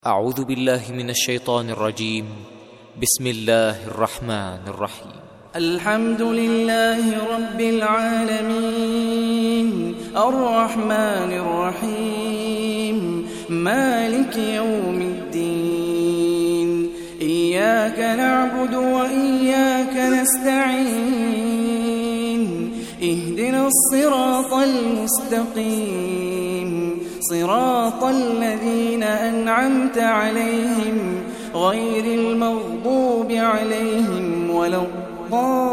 أعوذ بالله من الشيطان الرجيم. بسم الله الرحمن الرحيم. الحمد لله رب العالمين الرحمن الرحيم مالك يوم الدين. إياك نعبد وإياك نستعين. اهدنا الصراط المستقيم صراط الذين أنعمت عليهم غير المغضوب عليهم ولا الضالين.